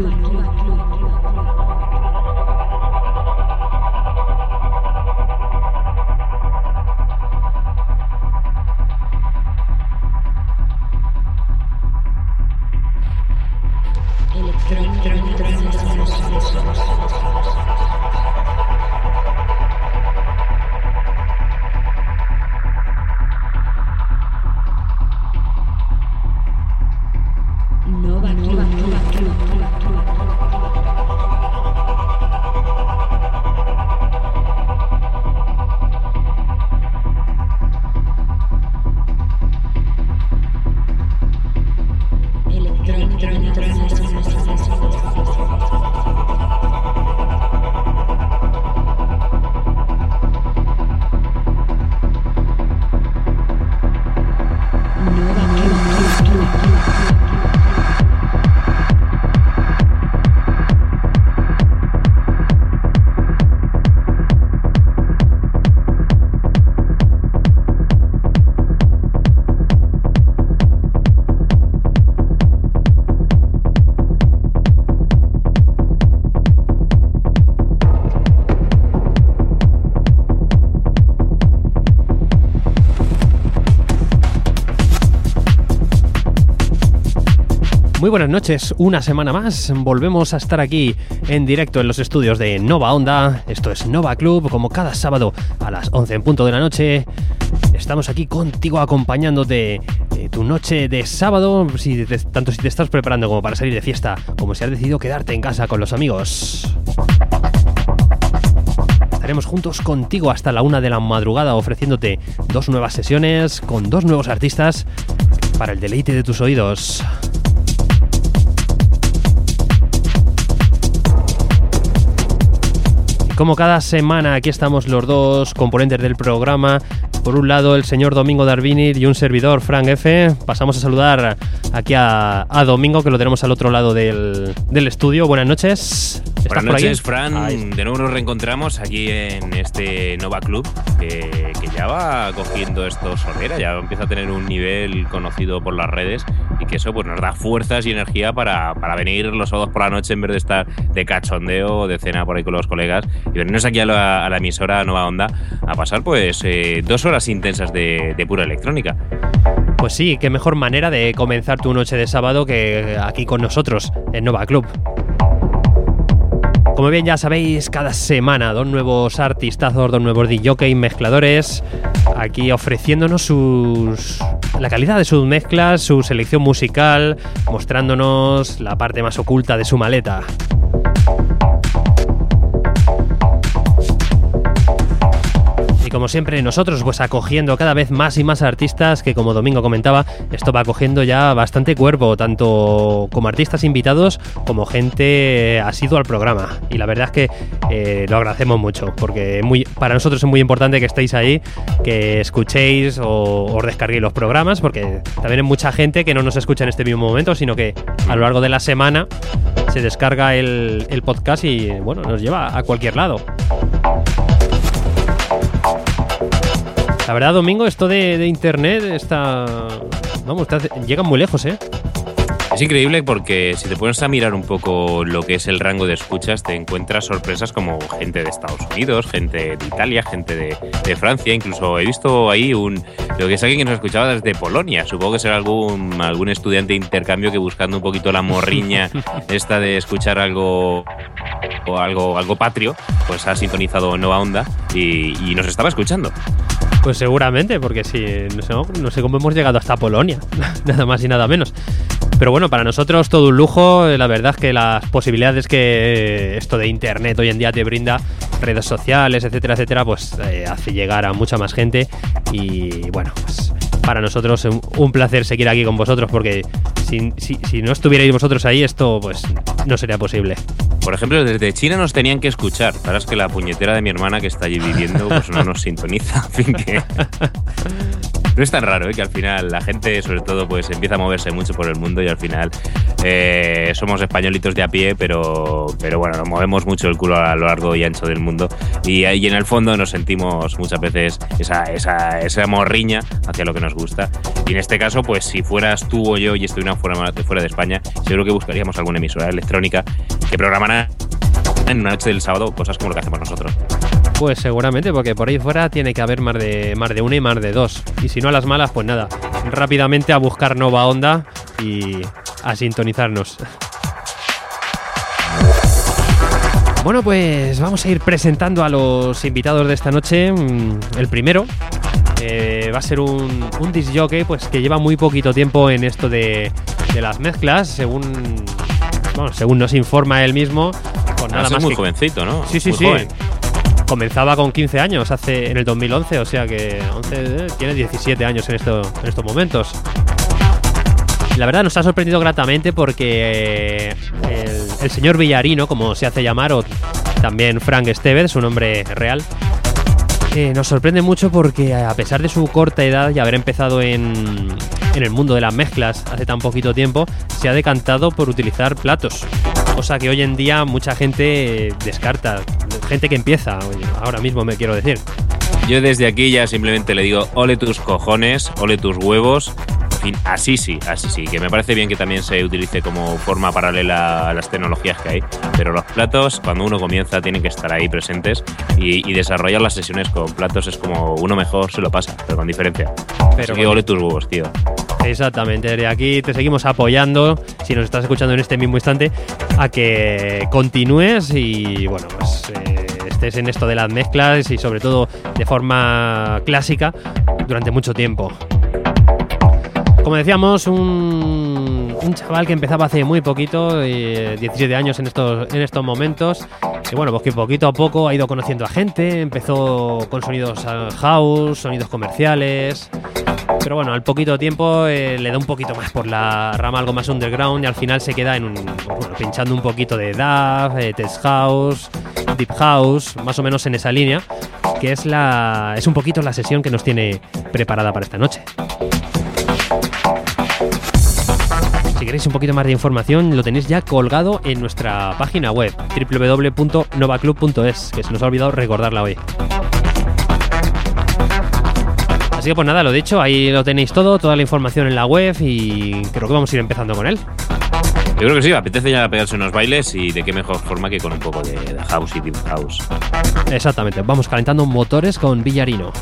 Muy buenas noches, una semana más, volvemos a estar aquí en directo en los estudios de Nova Onda. Esto es Nova Club, como cada sábado a las 11 en punto de la noche. Estamos aquí contigo acompañándote tu noche de sábado, tanto si te estás preparando como para salir de fiesta, como si has decidido quedarte en casa con los amigos. Estaremos juntos contigo hasta la 1 de la madrugada ofreciéndote 2 nuevas sesiones con 2 nuevos artistas para el deleite de tus oídos. Como cada semana, aquí estamos los dos componentes del programa. Por un lado, el señor Domingo Darvini y un servidor, Frank F. Pasamos a saludar aquí a Domingo, que lo tenemos al otro lado del estudio. Buenas noches. Buenas noches, Fran. De nuevo nos reencontramos aquí en este Nova Club, que ya va cogiendo esto solera, ya empieza a tener un nivel conocido por las redes, y que eso pues nos da fuerzas y energía para venir los sábados por la noche en vez de estar de cachondeo o de cena por ahí con los colegas, y venirnos aquí a la emisora Nova Onda a pasar pues 2 horas intensas de pura electrónica. Pues sí, qué mejor manera de comenzar tu noche de sábado que aquí con nosotros en Nova Club. Como bien ya sabéis, cada semana 2 nuevos artistazos, 2 nuevos DJs, mezcladores, aquí ofreciéndonos la calidad de sus mezclas, su selección musical, mostrándonos la parte más oculta de su maleta. Como siempre, nosotros pues acogiendo cada vez más y más artistas, que como Domingo comentaba, esto va cogiendo ya bastante cuerpo, tanto como artistas invitados como gente asidua al programa. Y la verdad es que lo agradecemos mucho, porque para nosotros es muy importante que estéis ahí, que escuchéis o os descarguéis los programas, porque también hay mucha gente que no nos escucha en este mismo momento, sino que a lo largo de la semana se descarga el podcast y bueno, nos lleva a cualquier lado. La verdad, Domingo, esto de internet llega muy lejos, ¿eh? Es increíble porque si te pones a mirar un poco lo que es el rango de escuchas, te encuentras sorpresas como gente de Estados Unidos, gente de Italia, gente de Francia. Incluso he visto ahí lo que es alguien que nos escuchaba desde Polonia. Supongo que será algún estudiante de intercambio que, buscando un poquito la morriña esta de escuchar algo patrio, pues ha sintonizado Nova Onda y nos estaba escuchando. Pues seguramente, porque sí, no sé cómo hemos llegado hasta Polonia, nada más y nada menos. Pero bueno, para nosotros todo un lujo. La verdad es que las posibilidades que esto de internet hoy en día te brinda, redes sociales, etcétera, etcétera, pues hace llegar a mucha más gente. Y bueno, pues para nosotros es un placer seguir aquí con vosotros, porque si no estuvierais vosotros ahí, esto pues no sería posible. Por ejemplo, desde China nos tenían que escuchar. Ahora es que la puñetera de mi hermana, que está allí viviendo, pues no nos sintoniza. En fin, que... No es tan raro, que al final la gente, sobre todo, pues empieza a moverse mucho por el mundo y al final somos españolitos de a pie, pero bueno, nos movemos mucho el culo a lo largo y ancho del mundo y en el fondo nos sentimos muchas veces esa morriña hacia lo que nos gusta. Y en este caso, pues si fueras tú o yo y estuviéramos fuera de España, seguro que buscaríamos alguna emisora electrónica que programara en una noche del sábado cosas como lo que hacemos nosotros. Pues seguramente, porque por ahí fuera tiene que haber más de una y más de dos. Y si no a las malas, pues nada, rápidamente a buscar Nova Onda y a sintonizarnos. Bueno, pues vamos a ir presentando a los invitados de esta noche. El primero va a ser un disc jockey, pues que lleva muy poquito tiempo en esto de las mezclas, según nos informa él mismo. Pues nada más es muy jovencito, ¿no? Sí. Joven. Comenzaba con 15 años en el 2011, o sea que tiene 17 años en estos momentos. La verdad nos ha sorprendido gratamente porque el señor Villarino, como se hace llamar, o también Frank Estevez, su nombre real, nos sorprende mucho porque a pesar de su corta edad y haber empezado en el mundo de las mezclas hace tan poquito tiempo, se ha decantado por utilizar platos, cosa que hoy en día mucha gente descarta, gente que empieza, ahora mismo me quiero decir. Yo desde aquí ya simplemente le digo ole tus cojones, ole tus huevos. En fin, así sí, que me parece bien que también se utilice como forma paralela a las tecnologías que hay, pero los platos, cuando uno comienza, tienen que estar ahí presentes y desarrollar las sesiones con platos es como uno mejor se lo pasa, pero con diferencia. Pero así que ole tus huevos, tío. Exactamente, de aquí te seguimos apoyando, si nos estás escuchando en este mismo instante, a que continúes y bueno, pues estés en esto de las mezclas y sobre todo de forma clásica durante mucho tiempo. Como decíamos, un chaval que empezaba hace muy poquito, 17 años en estos momentos, y bueno, pues que poquito a poco ha ido conociendo a gente, empezó con sonidos house, sonidos comerciales, pero bueno, al poquito tiempo le da un poquito más por la rama algo más underground y al final se queda pinchando un poquito de dub, test house, deep house, más o menos en esa línea, que es un poquito la sesión que nos tiene preparada para esta noche. Si queréis un poquito más de información, lo tenéis ya colgado en nuestra página web www.novaclub.es, que se nos ha olvidado recordarla hoy. Así que pues nada, lo dicho, ahí lo tenéis toda la información en la web y creo que vamos a ir empezando con él. Yo creo que sí, apetece ya pegarse unos bailes y de qué mejor forma que con un poco de house y deep house. Exactamente, vamos calentando motores con Villarino.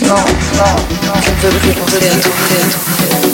je ne veux plus penser à tout.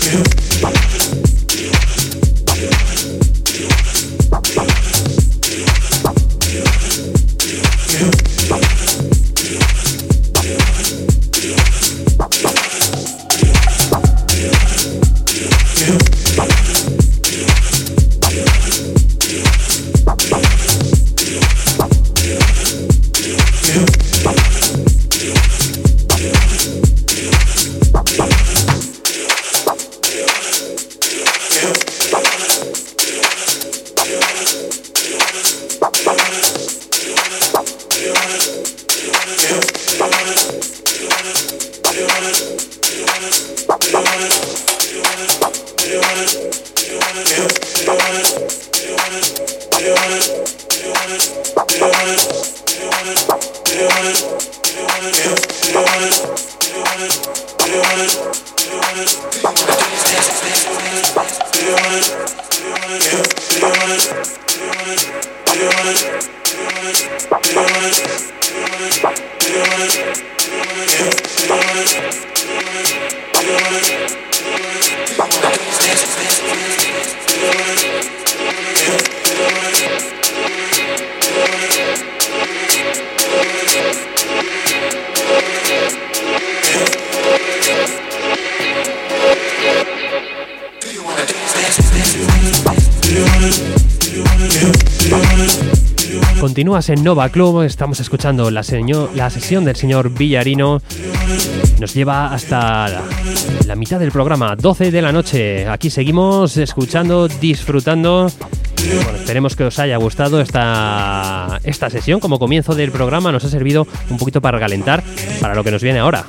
Continúas en Nova Club, estamos escuchando la sesión del señor Villarino. Nos lleva hasta la mitad del programa, 12 de la noche. Aquí seguimos escuchando, disfrutando. Bueno, esperemos que os haya gustado esta sesión. Como comienzo del programa nos ha servido un poquito para calentar para lo que nos viene ahora.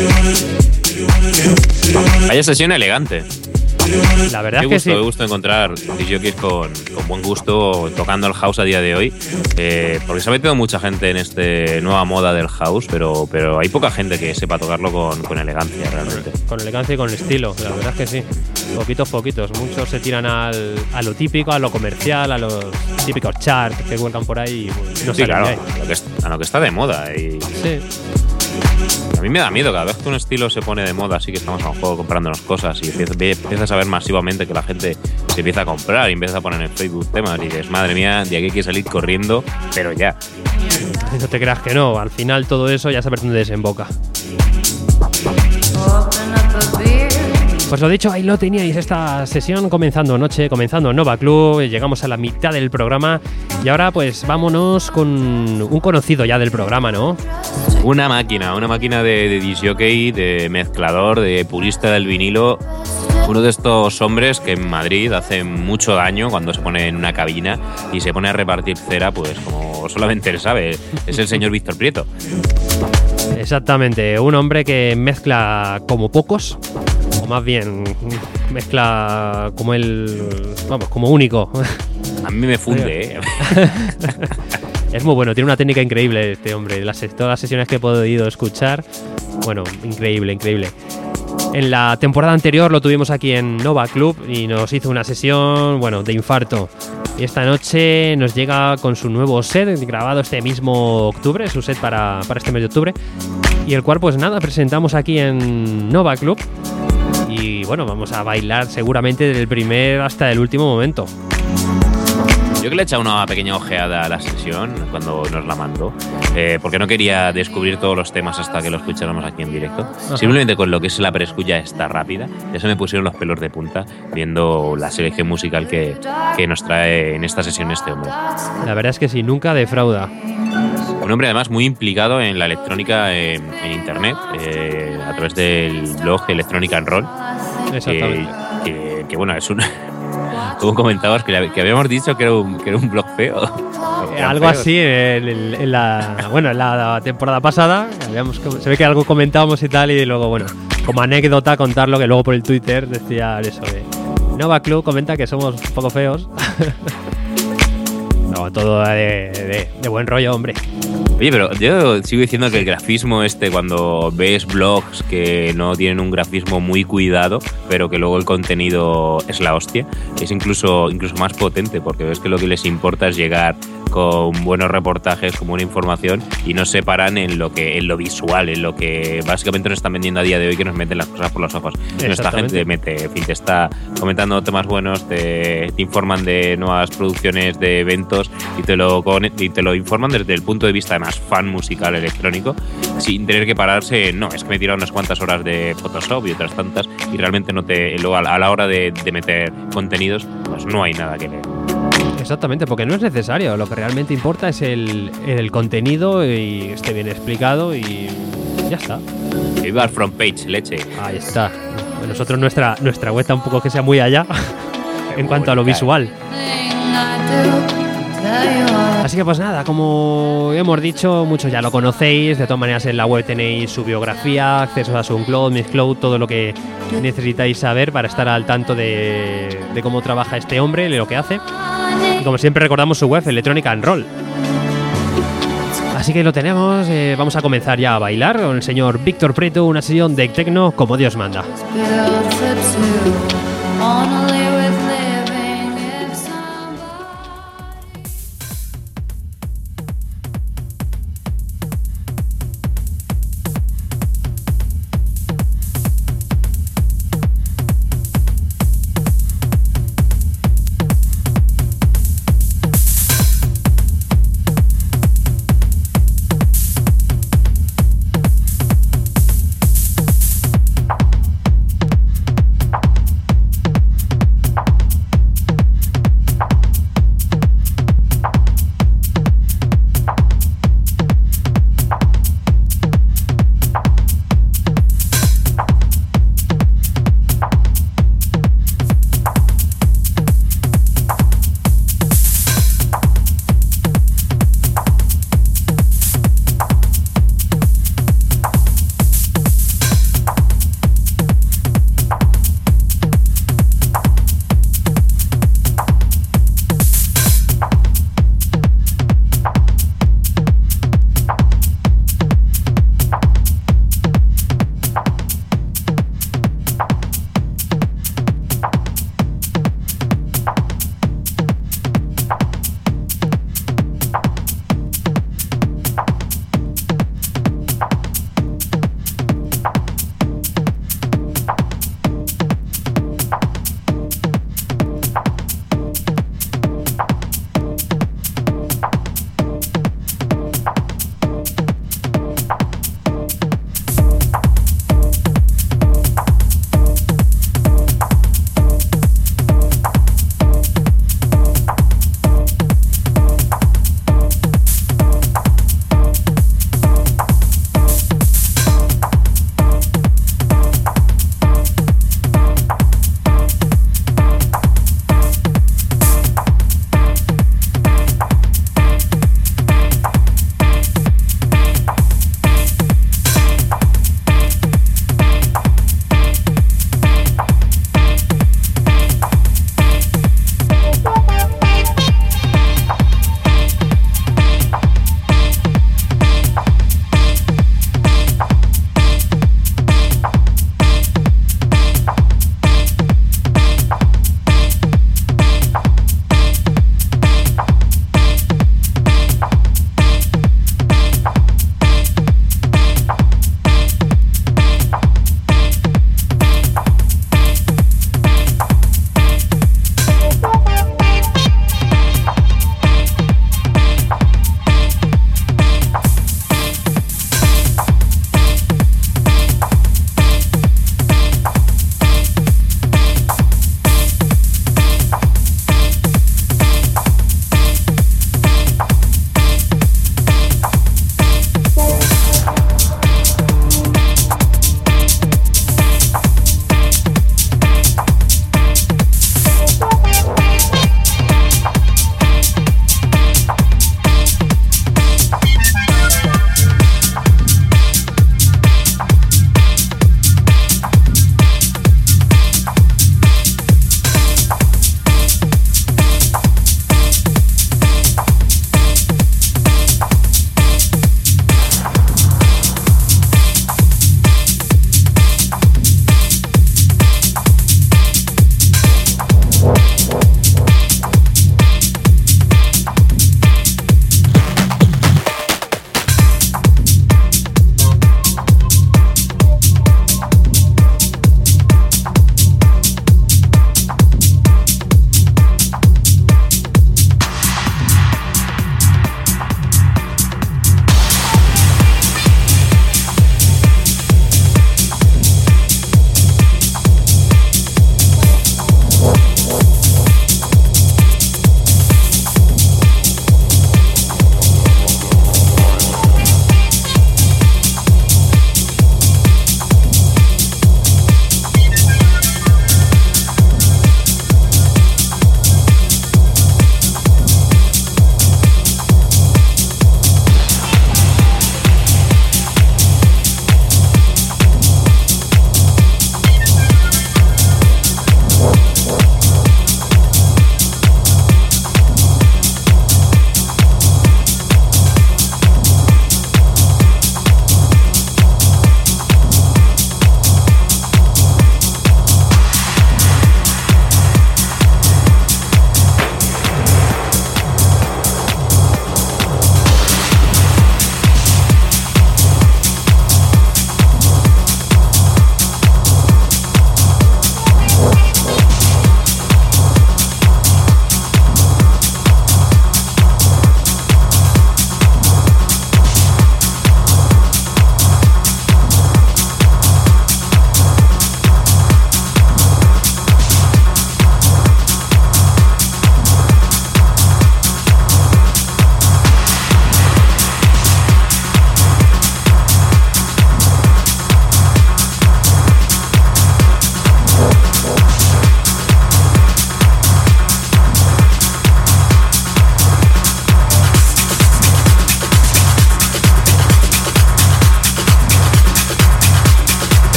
Vaya sesión elegante. La verdad es que sí. Me gusta encontrar DJs con buen gusto tocando el house a día de hoy, porque se ha metido mucha gente en esta nueva moda del house, pero hay poca gente que sepa tocarlo con elegancia realmente. Con elegancia y con estilo, la verdad es que sí. Poquitos. Muchos se tiran a lo típico, a lo comercial, a los típicos charts que vuelcan por ahí. Y no sí, claro, a a lo que está de moda. Y sí. A mí me da miedo cada vez que un estilo se pone de moda, así que estamos a un juego comprándonos cosas y empiezas a ver masivamente que la gente se empieza a comprar y empieza a poner en Facebook temas y dices, madre mía, de aquí hay que salir corriendo, pero ya. No te creas que no, al final todo eso ya sabes dónde desemboca. Pues lo dicho, ahí lo teníais, esta sesión comenzando Nova Club, llegamos a la mitad del programa y ahora pues vámonos con un conocido ya del programa, ¿no? Una máquina de disjockey, de mezclador, de purista del vinilo, uno de estos hombres que en Madrid hace mucho daño cuando se pone en una cabina y se pone a repartir cera, pues como solamente él sabe, es el señor Víctor Prieto. Exactamente, un hombre que mezcla como pocos, o más bien mezcla como él, vamos, como único. A mí me funde, Es muy bueno, tiene una técnica increíble este hombre. Todas las sesiones que he podido escuchar, bueno, increíble. En la temporada anterior lo tuvimos aquí en Nova Club y nos hizo una sesión, bueno, de infarto. Y esta noche nos llega con su nuevo set, grabado este mismo octubre, su set para este mes de octubre. Y el cual, pues nada, presentamos aquí en Nova Club. Y bueno, vamos a bailar seguramente del primer hasta el último momento. Yo que le he echado una pequeña ojeada a la sesión cuando nos la mandó, porque no quería descubrir todos los temas hasta que lo escucháramos aquí en directo. Ajá. Simplemente con lo que es la preescucha esta rápida, ya se me pusieron los pelos de punta viendo la selección musical que nos trae en esta sesión este hombre. La verdad es que sí, nunca defrauda. Un hombre además muy implicado en la electrónica en internet, a través del blog Electrónica en Roll. Exactamente. Que bueno, es un... Como comentabas que habíamos dicho que era un blog feo. Algo así en la temporada pasada. Se ve que algo comentábamos y tal, y luego, bueno, como anécdota contarlo, que luego por el Twitter decía eso de Nova Club comenta que somos un poco feos. No, todo de buen rollo, hombre. Oye, pero yo sigo diciendo que el grafismo cuando ves blogs que no tienen un grafismo muy cuidado, pero que luego el contenido es la hostia, es incluso más potente, porque ves que lo que les importa es llegar con buenos reportajes, con buena información, y no se paran en lo visual, en lo que básicamente nos están vendiendo a día de hoy, que nos meten las cosas por los ojos. Esta gente te está comentando temas buenos, te informan de nuevas producciones de eventos y te lo informan desde el punto de vista más fan musical electrónico, sin tener que pararse. No, es que me he tirado unas cuantas horas de Photoshop y otras tantas, y realmente luego a la hora de meter contenidos, pues no hay nada que leer. Exactamente, porque no es necesario. Lo que realmente importa es el contenido y esté bien explicado y ya está. Viva el front page, leche. Ahí está. Nosotros nuestra web tampoco que sea muy allá en cuanto a lo visual. Así que pues nada, como hemos dicho, muchos ya lo conocéis. De todas maneras, en la web tenéis su biografía, acceso a su SoundCloud, Mixcloud, todo lo que necesitáis saber para estar al tanto de cómo trabaja este hombre, de lo que hace. Y como siempre recordamos su web, Electronic and Roll. Así que lo tenemos, vamos a comenzar ya a bailar con el señor Víctor Prieto, una sesión de techno como Dios manda.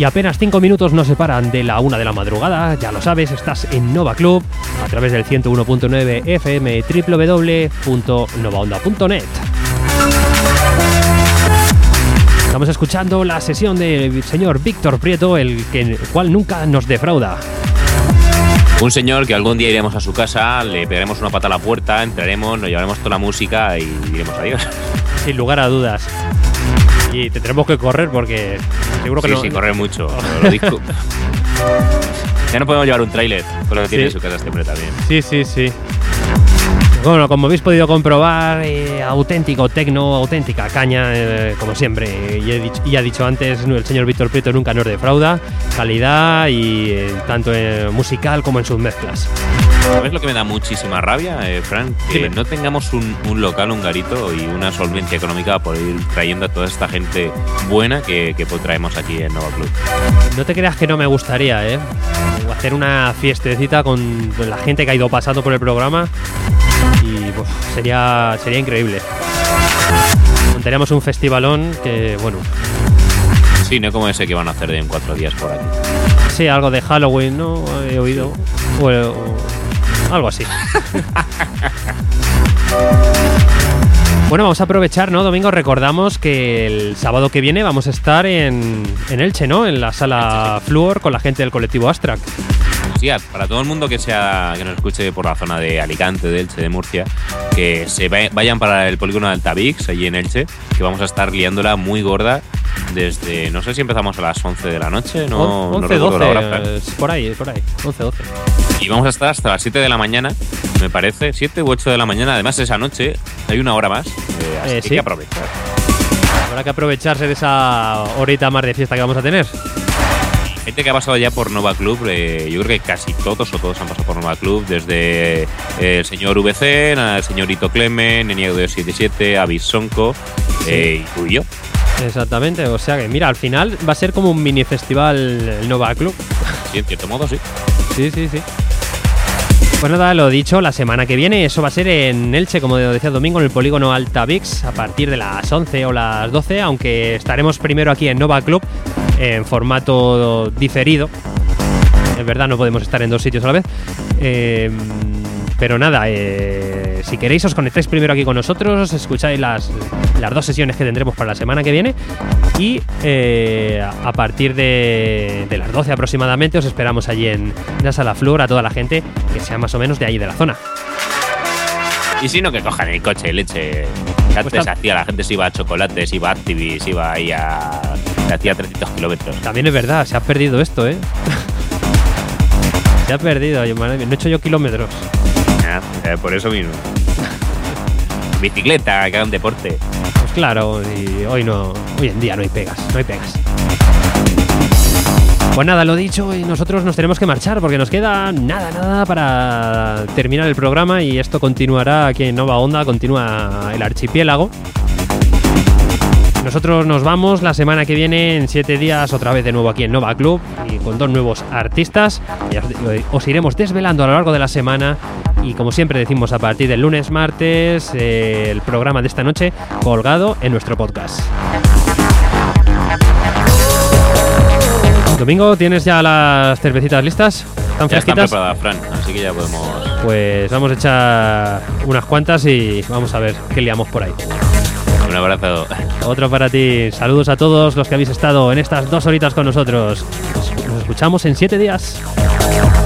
apenas 5 minutos nos separan de la 1 de la madrugada. Ya lo sabes, estás en Nova Club a través del 101.9 FM, www.novaonda.net. Estamos escuchando la sesión del señor Víctor Prieto, el cual nunca nos defrauda. Un señor que algún día iremos a su casa, le pegaremos una pata a la puerta, entraremos, nos llevaremos toda la música y diremos adiós. Sin lugar a dudas. Y tendremos que correr porque seguro que sí, no... Sí, correr mucho. Lo disco. Ya no podemos llevar un tráiler con lo que tiene en su casa este hombre también. Sí. Bueno, como habéis podido comprobar, auténtico tecno, auténtica caña, como siempre. Y ha dicho antes, el señor Víctor Prieto nunca nos defrauda. Calidad y tanto musical como en sus mezclas. ¿Sabes lo que me da muchísima rabia, Fran? Que no tengamos un local, un garito y una solvencia económica por ir trayendo a toda esta gente buena que traemos aquí en Nova Club. No te creas que no me gustaría, hacer una fiestecita con la gente que ha ido pasando por el programa y pues, sería increíble. Montaríamos un festivalón que, bueno... Sí, no como ese que van a hacer en 4 días por aquí. Sí, algo de Halloween, ¿no? He oído. O algo así. Bueno, vamos a aprovechar, ¿no? Domingo, recordamos que el sábado que viene vamos a estar en Elche, ¿no? En la sala Fluor con la gente del colectivo Astrac. Sí, para todo el mundo que nos escuche por la zona de Alicante, de Elche, de Murcia, que se vayan para el polígono de Altavix, allí en Elche, que vamos a estar liándola muy gorda desde, no sé si empezamos a las 11 de la noche, no 11, recuerdo 12, la hora, por ahí, 11, 12. Y vamos a estar hasta las 7 de la mañana, me parece, 7 u 8 de la mañana, además esa noche hay una hora más, así que hay que aprovechar. Habrá que aprovecharse de esa horita más de fiesta que vamos a tener. Gente que ha pasado ya por Nova Club, yo creo que casi todos han pasado por Nova Club, desde el señor VC, el señorito Clemen, Eniego de 77, Avis Sonko, y tú y yo. Exactamente, o sea que mira, al final va a ser como un mini festival el Nova Club. Sí, en cierto modo, sí. Sí. Pues nada, lo dicho, la semana que viene eso va a ser en Elche, como decía Domingo, en el polígono Altavix, a partir de las 11 o las 12, aunque estaremos primero aquí en Nova Club en formato diferido. Es verdad, no podemos estar en 2 sitios a la vez. Pero nada, si queréis os conectáis primero aquí con nosotros, escucháis las 2 sesiones que tendremos para la semana que viene y a partir de las 12 aproximadamente os esperamos allí en la sala Flor a toda la gente que sea más o menos de ahí de la zona. Y si no, que cojan el coche, leche. Antes la gente se iba a Chocolates, iba a Activis, iba ahí se hacía 300 kilómetros. También es verdad, se ha perdido esto, Se ha perdido, no he hecho yo kilómetros. Por eso mismo. Bicicleta, que hagan deporte. Pues claro, y hoy en día no hay pegas. Pues nada, lo dicho, y nosotros nos tenemos que marchar porque nos queda nada para terminar el programa y esto continuará aquí en Nova Onda, continúa el archipiélago. Nosotros nos vamos la semana que viene, en 7 días, otra vez de nuevo aquí en Nova Club y con 2 nuevos artistas. Y os iremos desvelando a lo largo de la semana y como siempre decimos a partir del lunes, martes, el programa de esta noche colgado en nuestro podcast. Domingo, ¿tienes ya las cervecitas listas? ¿Están fresquitas? Están preparadas, Fran, así que ya podemos... Pues vamos a echar unas cuantas y vamos a ver qué liamos por ahí. Un abrazo. Otro para ti. Saludos a todos los que habéis estado en estas 2 horitas con nosotros. Nos escuchamos en 7 días.